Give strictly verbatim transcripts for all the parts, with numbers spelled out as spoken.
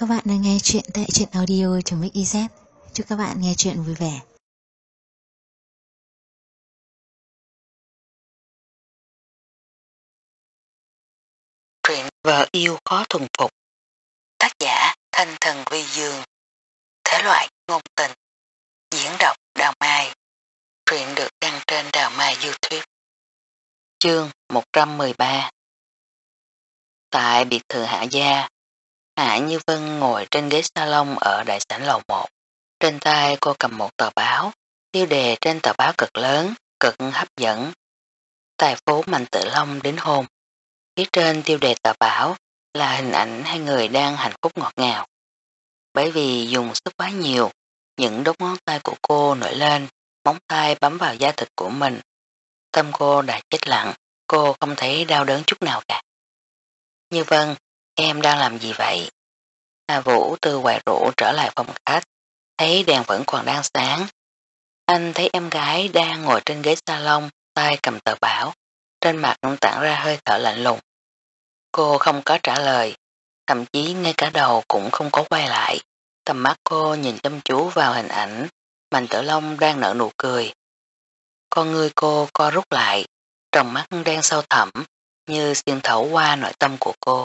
các bạn đang nghe chuyện tại truyện audio.mixyz. Chúc các bạn nghe chuyện vui vẻ. Truyện Vợ Yêu Khó Thuần Phục. Tác giả Thanh Thần Vi Dương. Thể loại ngôn tình. Diễn đọc Đào Mai. Truyện được đăng trên Đào Mai YouTube. Chương một trăm mười ba. Tại biệt thự Hạ Gia, Hạ Như Vân ngồi trên ghế salon ở đại sảnh lầu một. Trên tay cô cầm một tờ báo, tiêu đề trên tờ báo cực lớn, cực hấp dẫn. Tài phú Mạnh Tử Long đính hôn. Phía trên tiêu đề tờ báo là hình ảnh hai người đang hạnh phúc ngọt ngào. Bởi vì dùng sức quá nhiều, những đốt ngón tay của cô nổi lên, móng tay bấm vào da thịt của mình. Tâm cô đã chết lặng, cô không thấy đau đớn chút nào cả. Như Vân, em đang làm gì vậy? Hà Vũ từ ngoài rượu trở lại phòng khách, thấy đèn vẫn còn đang sáng. Anh thấy em gái đang ngồi trên ghế salon, tay cầm tờ báo, trên mặt tản ra hơi thở lạnh lùng. Cô không có trả lời, thậm chí ngay cả đầu cũng không có quay lại. Tầm mắt cô nhìn chăm chú vào hình ảnh, Mạnh Tử Long đang nở nụ cười. Con người cô co rút lại, trong mắt đen sâu thẳm, như xuyên thấu qua nội tâm của cô.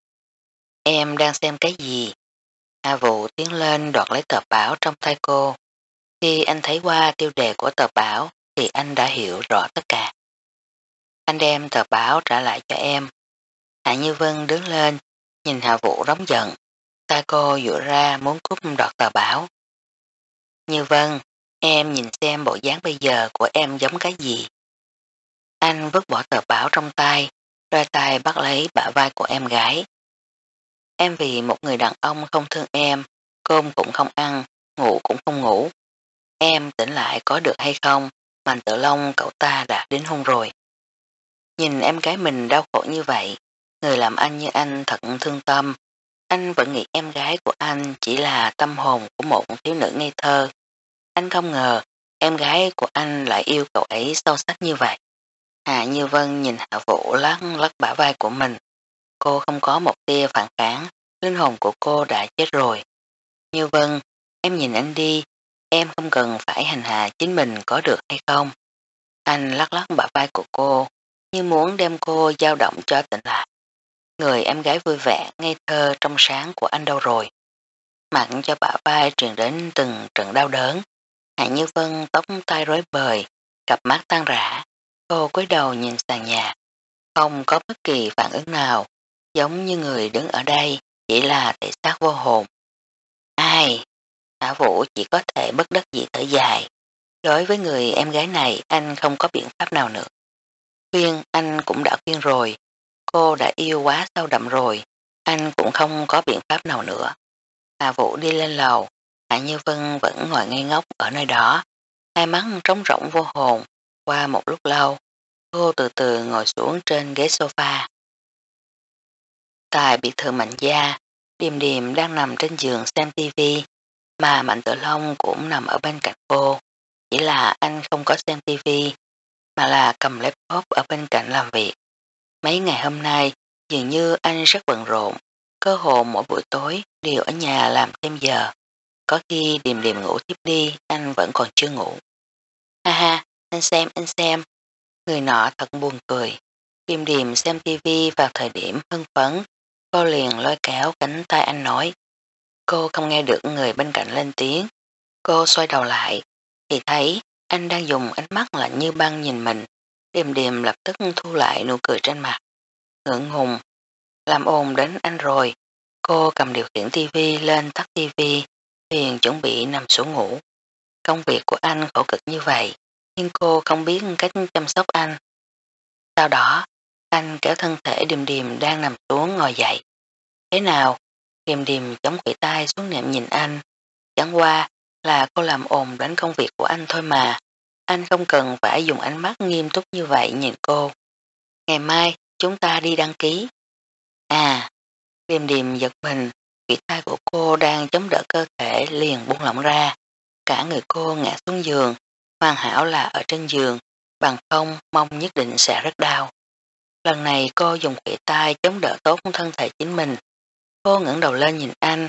Em đang xem cái gì? Hà Vũ tiến lên đoạt lấy tờ báo trong tay cô. Khi anh thấy qua tiêu đề của tờ báo thì anh đã hiểu rõ tất cả. Anh đem tờ báo trả lại cho em. Hạ Như Vân đứng lên, nhìn Hà Vũ rống giận. Tay cô dụa ra muốn cúp đoạt tờ báo. Như Vân, em nhìn xem bộ dáng bây giờ của em giống cái gì. Anh vứt bỏ tờ báo trong tay, đôi tay bắt lấy bả vai của em gái. Em vì một người đàn ông không thương em, cơm cũng không ăn, ngủ cũng không ngủ. Em tỉnh lại có được hay không, Mạnh Tử Long cậu ta đã đến hôn rồi. Nhìn em gái mình đau khổ như vậy, người làm anh như anh thật thương tâm. Anh vẫn nghĩ em gái của anh chỉ là tâm hồn của một thiếu nữ ngây thơ. Anh không ngờ em gái của anh lại yêu cậu ấy sâu sắc như vậy. Hạ Như Vân nhìn Hạ Vũ lắc lắc bả vai của mình. Cô không có một tia phản kháng, linh hồn của cô đã chết rồi. Như Vân, em nhìn anh đi, em không cần phải hành hạ chính mình có được hay không. Anh lắc lắc bả vai của cô, như muốn đem cô dao động cho tỉnh lại. Người em gái vui vẻ, ngây thơ trong sáng của anh đâu rồi. Mặn cho bả vai truyền đến từng trận đau đớn. Hạ Như Vân tóc tai rối bời, cặp mắt tan rã. Cô cúi đầu nhìn sàn nhà. Không có bất kỳ phản ứng nào, giống như người đứng ở đây, chỉ là thể xác vô hồn. Ai? Hạ Vũ chỉ có thể bất đắc dĩ thở dài. Đối với người em gái này, anh không có biện pháp nào nữa. Khuyên anh cũng đã khuyên rồi. Cô đã yêu quá sâu đậm rồi, anh cũng không có biện pháp nào nữa. Hạ Vũ đi lên lầu, Hạ Như Vân vẫn ngồi ngây ngốc ở nơi đó, hai mắt trống rỗng vô hồn. Qua một lúc lâu, cô từ từ ngồi xuống trên ghế sofa. Tại biệt thự Mạnh Gia, Điềm Điềm đang nằm trên giường xem tivi, mà Mạnh Tử Long cũng nằm ở bên cạnh cô. Chỉ là anh không có xem tivi, mà là cầm laptop ở bên cạnh làm việc. Mấy ngày hôm nay, dường như anh rất bận rộn, cơ hồ mỗi buổi tối đều ở nhà làm thêm giờ. Có khi Điềm Điềm ngủ tiếp đi, anh vẫn còn chưa ngủ. Ha ha, anh xem, anh xem. Người nọ thật buồn cười. Điềm Điềm xem tivi vào thời điểm hưng phấn, cô liền lôi kéo cánh tay anh nói. Cô không nghe được người bên cạnh lên tiếng. Cô xoay đầu lại, thì thấy anh đang dùng ánh mắt lạnh như băng nhìn mình. Điềm Điềm lập tức thu lại nụ cười trên mặt. Ngượng ngùng, làm ồn đến anh rồi. Cô cầm điều khiển tivi lên tắt tivi, liền chuẩn bị nằm xuống ngủ. Công việc của anh khổ cực như vậy, nhưng cô không biết cách chăm sóc anh. Sau đó, anh kéo thân thể Điềm Điềm đang nằm xuống ngồi dậy. Thế nào? Điềm Điềm chống quỷ tay xuống nệm nhìn anh. Chẳng qua là cô làm ồn đến công việc của anh thôi mà. Anh không cần phải dùng ánh mắt nghiêm túc như vậy nhìn cô. Ngày mai chúng ta đi đăng ký. À, Điềm Điềm giật mình, quỷ tay của cô đang chống đỡ cơ thể liền buông lỏng ra. Cả người cô ngã xuống giường, hoàn hảo là ở trên giường, bằng không mong nhất định sẽ rất đau. Lần này cô dùng quỷ tay chống đỡ tốt thân thể chính mình. Cô ngẩng đầu lên nhìn anh,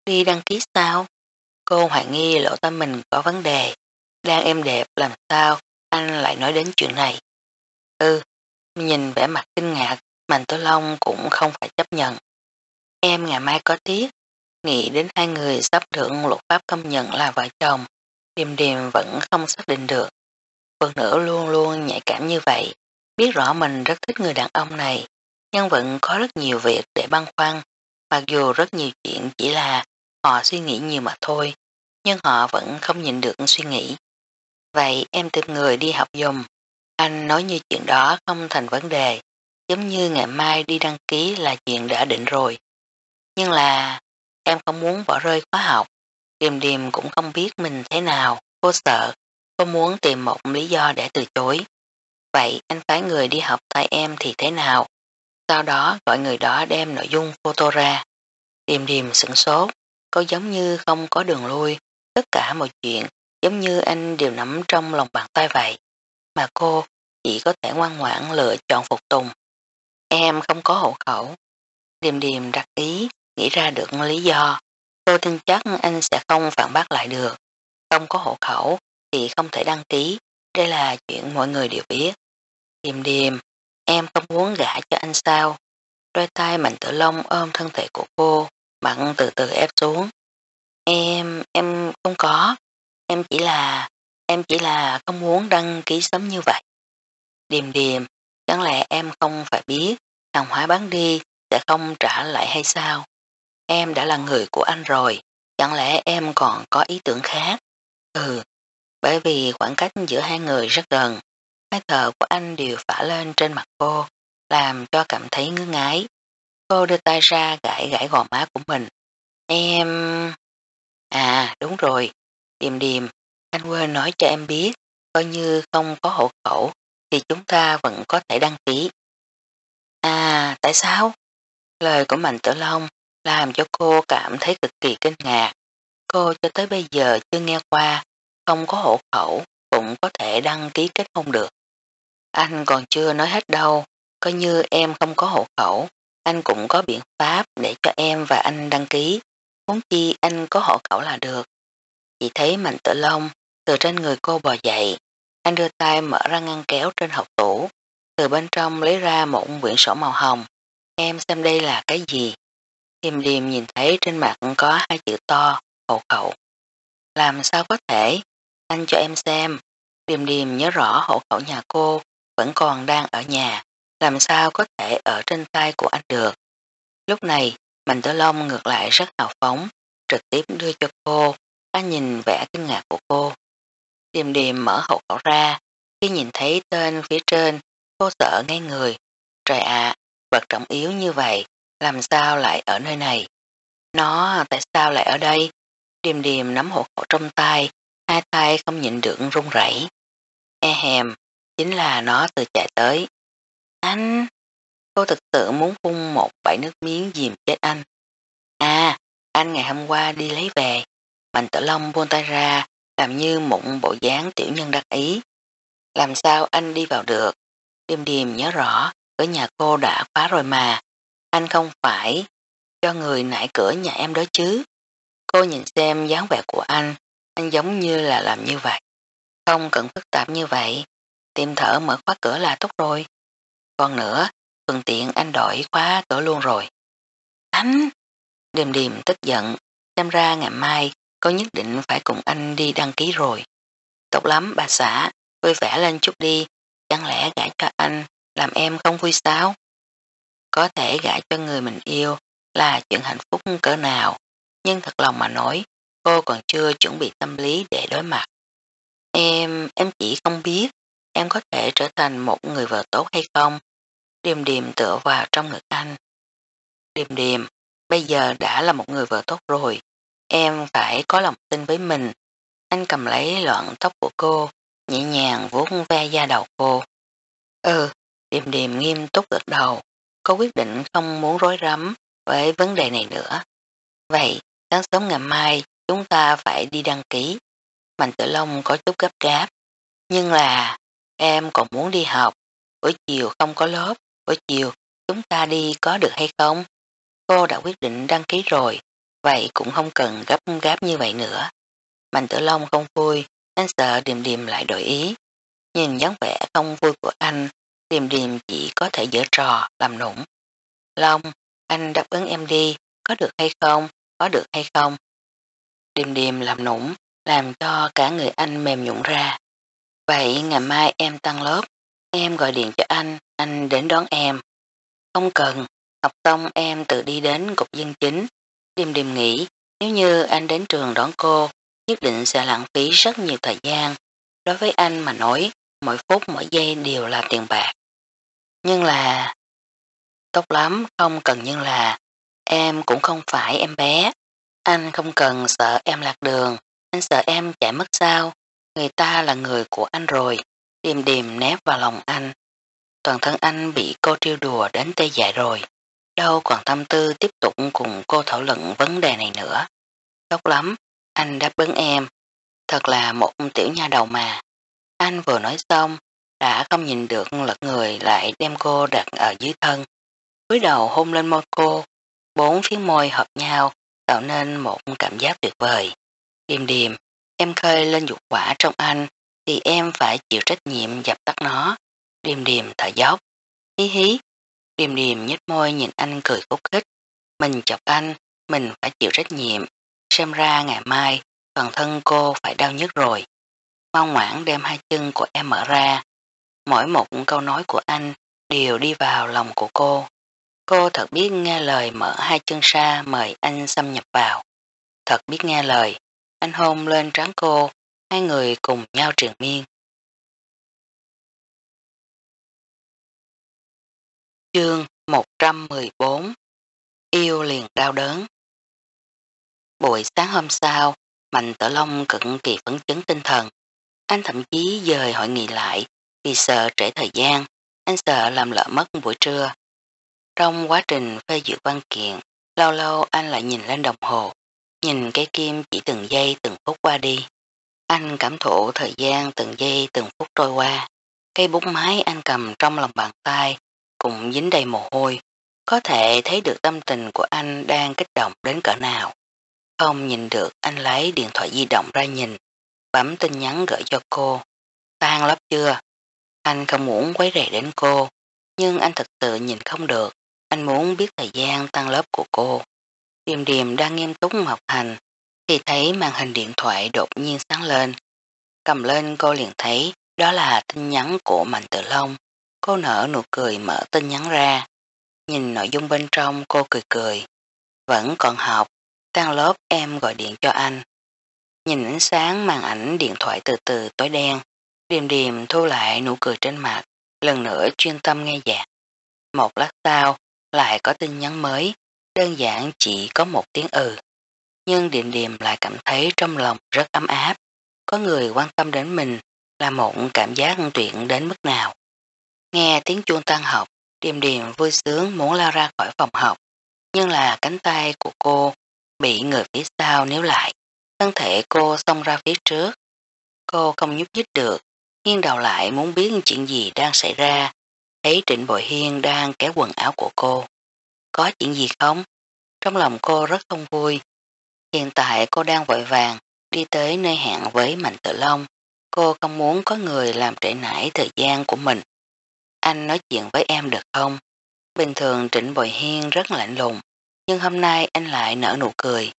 Đi đăng ký sao? Cô hoài nghi lỗ tai mình có vấn đề. Đang êm đẹp làm sao anh lại nói đến chuyện này? Ừ, nhìn vẻ mặt kinh ngạc, Mạnh Tử Long cũng không phải chấp nhận. Em ngày mai có tiết, nghĩ đến hai người sắp được luật pháp công nhận là vợ chồng, Điềm Điềm vẫn không xác định được. Phụ nữ luôn luôn nhạy cảm như vậy, biết rõ mình rất thích người đàn ông này, nhưng vẫn có rất nhiều việc để băn khoăn, mặc dù rất nhiều chuyện chỉ là họ suy nghĩ nhiều mà thôi, nhưng họ vẫn không nhìn được suy nghĩ. Vậy em tìm người đi học dùm, anh nói như chuyện đó không thành vấn đề, giống như ngày mai đi đăng ký là chuyện đã định rồi. Nhưng là em không muốn bỏ rơi khóa học, Điềm Điềm cũng không biết mình thế nào, cô sợ, cô muốn tìm một lý do để từ chối. Vậy anh phái người đi học thay em thì thế nào? Sau đó gọi người đó đem nội dung photo ra. Điềm Điềm sửng sốt, có giống như không có đường lui, tất cả mọi chuyện giống như anh đều nắm trong lòng bàn tay vậy. Mà cô chỉ có thể ngoan ngoãn lựa chọn phục tùng. Em không có hộ khẩu. Điềm Điềm đặt ý, nghĩ ra được lý do. Tôi tin chắc anh sẽ không phản bác lại được. Không có hộ khẩu thì không thể đăng ký. Đây là chuyện mọi người đều biết. Điềm Điềm, em không muốn gả cho anh sao? Đôi tay Mạnh Tử Long ôm thân thể của cô, mặn từ từ ép xuống. Em, em không có. Em chỉ là, em chỉ là không muốn đăng ký sớm như vậy. Điềm Điềm, chẳng lẽ em không phải biết hàng hóa bán đi sẽ không trả lại hay sao? Em đã là người của anh rồi, chẳng lẽ em còn có ý tưởng khác? Ừ, bởi vì khoảng cách giữa hai người rất gần, hơi thở của anh đều phả lên trên mặt cô, làm cho cảm thấy ngứa ngái. Cô đưa tay ra gãi gãi gò má của mình. Em... À đúng rồi, Điềm Điềm, anh quên nói cho em biết, coi như không có hộ khẩu thì chúng ta vẫn có thể đăng ký. À, tại sao? Lời của Mạnh Tử Long làm cho cô cảm thấy cực kỳ kinh ngạc. Cô cho tới bây giờ chưa nghe qua, không có hộ khẩu cũng có thể đăng ký kết hôn được. Anh còn chưa nói hết đâu, coi như em không có hộ khẩu, anh cũng có biện pháp để cho em và anh đăng ký, huống chi anh có hộ khẩu là được. Chỉ thấy Mạnh Tử Long từ trên người cô bò dậy, anh đưa tay mở ra ngăn kéo trên hộc tủ, từ bên trong lấy ra một quyển sổ màu hồng. Em xem đây là cái gì? Điềm Điềm nhìn thấy trên mặt có hai chữ to, hộ khẩu. Làm sao có thể? Anh cho em xem. Điềm Điềm nhớ rõ hộ khẩu nhà cô vẫn còn đang ở nhà, làm sao có thể ở trên tay của anh được. Lúc này, Mạnh Tử Long ngược lại rất hào phóng, trực tiếp đưa cho cô. Anh nhìn vẻ kinh ngạc của cô. Điềm Điềm mở hộ khẩu ra, khi nhìn thấy tên phía trên, cô sợ ngay người. Trời ạ, vật trọng yếu như vậy, làm sao lại ở nơi này? Nó tại sao lại ở đây? Điềm Điềm nắm hộ khẩu trong tay, hai tay không nhịn được run rẩy. E hèm, chính là nó từ chạy tới. Anh, cô thực sự muốn phun một bãi nước miếng dìm chết anh. À, anh ngày hôm qua đi lấy về. Mạnh Tử Long buông tay ra, làm như mụn bộ dáng tiểu nhân đắc ý. Làm sao anh đi vào được? Điềm Điềm nhớ rõ, cửa nhà cô đã khóa rồi mà. Anh không phải cho người nãy cửa nhà em đó chứ. Cô nhìn xem dáng vẻ của anh, anh giống như là làm như vậy. Không cần phức tạp như vậy, tìm thở mở khóa cửa là tốt rồi. Còn nữa, thuận tiện anh đổi khóa cửa luôn rồi. Anh! Điềm Điềm tức giận, xem ra ngày mai cô nhất định phải cùng anh đi đăng ký rồi. Tốt lắm bà xã, vui vẻ lên chút đi, chẳng lẽ gả cho anh làm em không vui sao? Có thể gả cho người mình yêu là chuyện hạnh phúc cỡ nào, nhưng thật lòng mà nói, cô còn chưa chuẩn bị tâm lý để đối mặt. Em, em chỉ không biết em có thể trở thành một người vợ tốt hay không. Điềm Điềm tựa vào trong ngực anh. Điềm Điềm, bây giờ đã là một người vợ tốt rồi, em phải có lòng tin với mình. Anh cầm lấy loạn tóc của cô, nhẹ nhàng vuốt ve da đầu cô. Ừ, Điềm Điềm nghiêm túc gật đầu, cô quyết định không muốn rối rắm với vấn đề này nữa. Vậy, sáng sớm ngày mai chúng ta phải đi đăng ký. Mạnh Tử Long có chút gấp gáp. Nhưng là, em còn muốn đi học, buổi chiều không có lớp, buổi chiều chúng ta đi có được hay không? Cô đã quyết định đăng ký rồi, vậy cũng không cần gấp gáp như vậy nữa. Mạnh Tử Long không vui, anh sợ Điềm Điềm lại đổi ý. Nhìn dáng vẻ không vui của anh, Điềm Điềm chỉ có thể giở trò, làm nũng. Long, anh đáp ứng em đi, có được hay không, có được hay không? Điềm Điềm làm nũng, làm cho cả người anh mềm nhũn ra. Vậy ngày mai em tăng lớp, em gọi điện cho anh, anh đến đón em. Không cần, học xong em tự đi đến cục dân chính. Điềm Điềm nghĩ, nếu như anh đến trường đón cô, nhất định sẽ lãng phí rất nhiều thời gian. Đối với anh mà nói, mỗi phút mỗi giây đều là tiền bạc. Nhưng là... Tốt lắm, không cần nhưng là... Em cũng không phải em bé. Anh không cần sợ em lạc đường. Anh sợ em chạy mất sao. Người ta là người của anh rồi. Điềm Điềm nép vào lòng anh. Toàn thân anh bị cô trêu đùa đến tê dại rồi. Đâu còn tâm tư tiếp tục cùng cô thảo luận vấn đề này nữa. Tốt lắm, anh đáp ứng em. Thật là một tiểu nha đầu mà. Anh vừa nói xong, đã không nhìn được lật người lại đem cô đặt ở dưới thân. Cúi đầu hôn lên môi cô, bốn phía môi hợp nhau, tạo nên một cảm giác tuyệt vời. Điềm Điềm, em khơi lên dục hỏa trong anh, thì em phải chịu trách nhiệm dập tắt nó. Điềm Điềm thở dốc. Hí hí. Điềm Điềm nhếch môi nhìn anh cười khúc khích. Mình chọc anh, mình phải chịu trách nhiệm. Xem ra ngày mai, toàn thân cô phải đau nhức rồi. Ngoan ngoãn đem hai chân của em mở ra. Mỗi một câu nói của anh đều đi vào lòng của cô. Cô thật biết nghe lời mở hai chân ra mời anh xâm nhập vào. Thật biết nghe lời. Anh hôn lên trán cô, hai người cùng nhau triền miên. Chương một trăm mười bốn. Yêu liền đau đớn. Buổi sáng hôm sau, Mạnh Tử Long cực kỳ phấn chấn tinh thần. Anh thậm chí dời hội nghị lại vì sợ trễ thời gian, anh sợ làm lỡ mất buổi trưa. Trong quá trình phê duyệt văn kiện, lâu lâu anh lại nhìn lên đồng hồ, nhìn cây kim chỉ từng giây từng phút qua đi. Anh cảm thụ thời gian từng giây từng phút trôi qua. Cây bút máy anh cầm trong lòng bàn tay cũng dính đầy mồ hôi, có thể thấy được tâm tình của anh đang kích động đến cỡ nào. Không nhìn được anh lấy điện thoại di động ra nhìn, bấm tin nhắn gửi cho cô. Tan lớp chưa? Anh không muốn quấy rầy đến cô, nhưng anh thật sự nhìn không được. Anh muốn biết thời gian tăng lớp của cô. Điềm Điềm đang nghiêm túc học hành, thì thấy màn hình điện thoại đột nhiên sáng lên. Cầm lên cô liền thấy đó là tin nhắn của Mạnh Tử Long. Cô nở nụ cười mở tin nhắn ra. Nhìn nội dung bên trong cô cười cười. Vẫn còn học, tan lớp em gọi điện cho anh. Nhìn ánh sáng màn ảnh điện thoại từ từ tối đen, Điềm Điềm thu lại nụ cười trên mặt, lần nữa chuyên tâm nghe nhạc. Một lát sau, lại có tin nhắn mới, đơn giản chỉ có một tiếng ừ. Nhưng Điềm Điềm lại cảm thấy trong lòng rất ấm áp, có người quan tâm đến mình là một cảm giác tuyệt đến mức nào. Nghe tiếng chuông tan học, Điềm Điềm vui sướng muốn lao ra khỏi phòng học, nhưng là cánh tay của cô bị người phía sau níu lại. Thân thể cô xông ra phía trước. Cô không nhúc nhích được, nghiêng đầu lại muốn biết chuyện gì đang xảy ra. Thấy Trịnh Bội Hiên đang kéo quần áo của cô. Có chuyện gì không? Trong lòng cô rất không vui. Hiện tại cô đang vội vàng đi tới nơi hẹn với Mạnh Tử Long. Cô không muốn có người làm trễ nải thời gian của mình. Anh nói chuyện với em được không? Bình thường Trịnh Bội Hiên rất lạnh lùng, nhưng hôm nay anh lại nở nụ cười.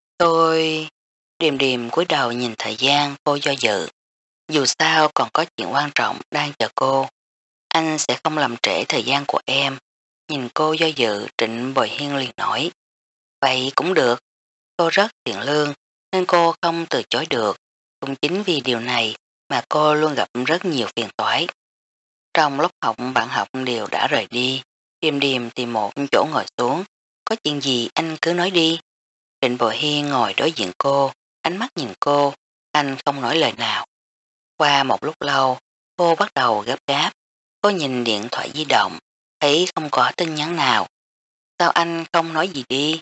Tôi... Điềm Điềm cúi đầu nhìn thời gian, cô do dự. Dù sao còn có chuyện quan trọng đang chờ cô. Anh sẽ không làm trễ thời gian của em. Nhìn cô do dự, Trịnh Bội Hiên liền nói. Vậy cũng được. Cô rất thiện lương, nên cô không từ chối được. Cũng chính vì điều này mà cô luôn gặp rất nhiều phiền toái. Trong lúc học bạn học đều đã rời đi. Điềm Điềm tìm một chỗ ngồi xuống. Có chuyện gì anh cứ nói đi. Trịnh Bội Hiên ngồi đối diện cô, ánh mắt nhìn cô, anh không nói lời nào. Qua một lúc lâu, cô bắt đầu gấp gáp. Cô nhìn điện thoại di động, thấy không có tin nhắn nào. Sao anh không nói gì đi?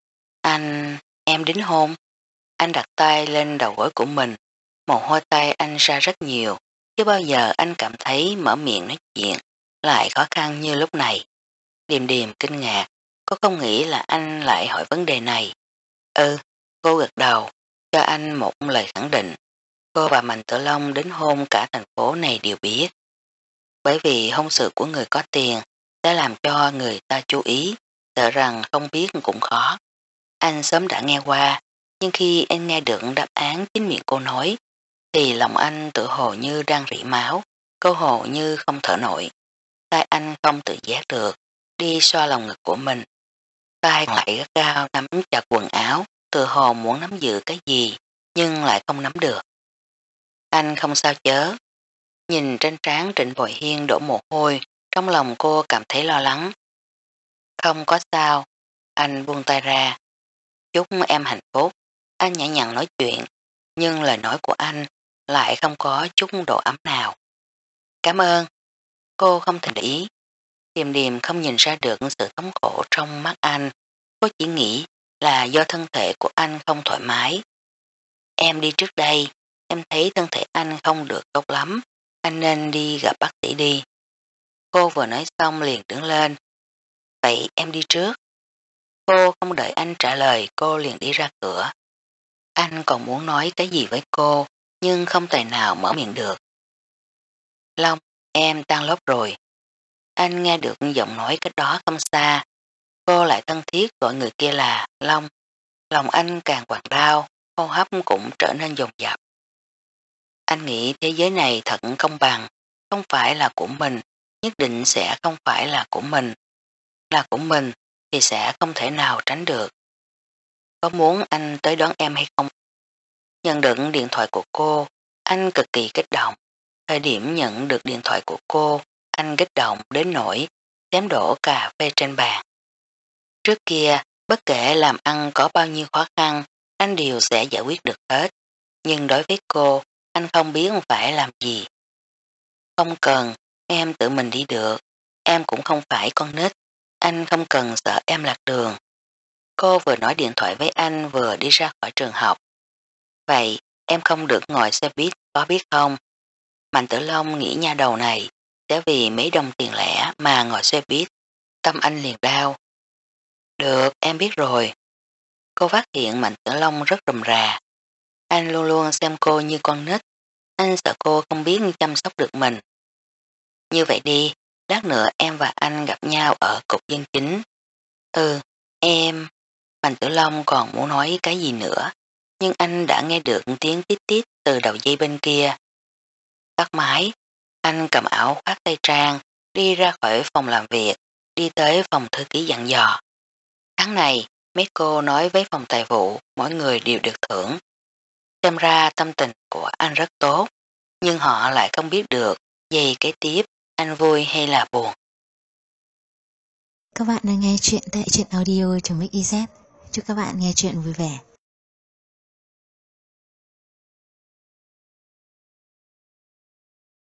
Anh, em đính hôn. Anh đặt tay lên đầu gối của mình, mồ hôi tay anh ra rất nhiều, chứ bao giờ anh cảm thấy mở miệng nói chuyện, lại khó khăn như lúc này. Điềm Điềm kinh ngạc, cô không nghĩ là anh lại hỏi vấn đề này. Ừ, cô gật đầu, cho anh một lời khẳng định. Cô và Mạnh Tử Long đến hôn cả thành phố này đều biết. Bởi vì hôn sự của người có tiền sẽ làm cho người ta chú ý, sợ rằng không biết cũng khó. Anh sớm đã nghe qua, nhưng khi anh nghe được đáp án chính miệng cô nói, thì lòng anh tự hồ như đang rỉ máu, câu hồ như không thở nổi. Tay anh không tự giác được, đi xoa lòng ngực của mình. Tay lại gắt cao nắm chặt quần áo, tự hồ muốn nắm giữ cái gì, nhưng lại không nắm được. Anh không sao chớ. Nhìn trên trán Trịnh Bội Hiên đổ mồ hôi, trong lòng cô cảm thấy lo lắng. Không có sao, anh buông tay ra. Chúc em hạnh phúc, anh nhã nhặn nói chuyện, nhưng lời nói của anh lại không có chút độ ấm nào. Cảm ơn, cô không thể để ý. Điềm điềm không nhìn ra được sự thống khổ trong mắt anh, cô chỉ nghĩ là do thân thể của anh không thoải mái. Em đi trước đây, em thấy thân thể anh không được tốt lắm, anh nên đi gặp bác sĩ đi. Cô vừa nói xong liền đứng lên. Vậy em đi trước. Cô không đợi anh trả lời, cô liền đi ra cửa. Anh còn muốn nói cái gì với cô, nhưng không tài nào mở miệng được. Long, em tan lớp rồi. Anh nghe được giọng nói cách đó không xa. Cô lại thân thiết gọi người kia là Long. Lòng anh càng quặn đau, hô hấp cũng trở nên dồn dập. Anh nghĩ thế giới này thật công bằng, không phải là của mình, nhất định sẽ không phải là của mình. Là của mình thì sẽ không thể nào tránh được. Có muốn anh tới đón em hay không? Nhận được điện thoại của cô, anh cực kỳ kích động. Thời điểm nhận được điện thoại của cô, anh kích động đến nỗi xém đổ cà phê trên bàn. Trước kia, bất kể làm ăn có bao nhiêu khó khăn, anh đều sẽ giải quyết được hết. Nhưng đối với cô, anh không biết phải làm gì. Không cần, em tự mình đi được. Em cũng không phải con nít. Anh không cần sợ em lạc đường. Cô vừa nói điện thoại với anh vừa đi ra khỏi trường học. Vậy, em không được ngồi xe buýt, có biết không? Mạnh Tử Long nghĩ nha đầu này, sẽ vì mấy đồng tiền lẻ mà ngồi xe buýt. Tâm anh liền đau. Được, em biết rồi. Cô phát hiện Mạnh Tử Long rất rườm rà. Anh luôn luôn xem cô như con nít. Anh sợ cô không biết chăm sóc được mình. Như vậy đi, lát nữa em và anh gặp nhau ở cục dân chính. Ừ, em... Mạnh Tử Long còn muốn nói cái gì nữa, nhưng anh đã nghe được tiếng tít tít từ đầu dây bên kia. Tắt máy, anh cầm áo khoác tây trang, đi ra khỏi phòng làm việc, đi tới phòng thư ký dặn dò. Tháng này, mấy cô nói với phòng tài vụ, mỗi người đều được thưởng. Xem ra tâm tình của anh rất tốt, nhưng họ lại không biết được giây kế tiếp anh vui hay là buồn. Các bạn đang nghe chuyện tại truyện audio.mixyz. Chúc các bạn nghe chuyện vui vẻ.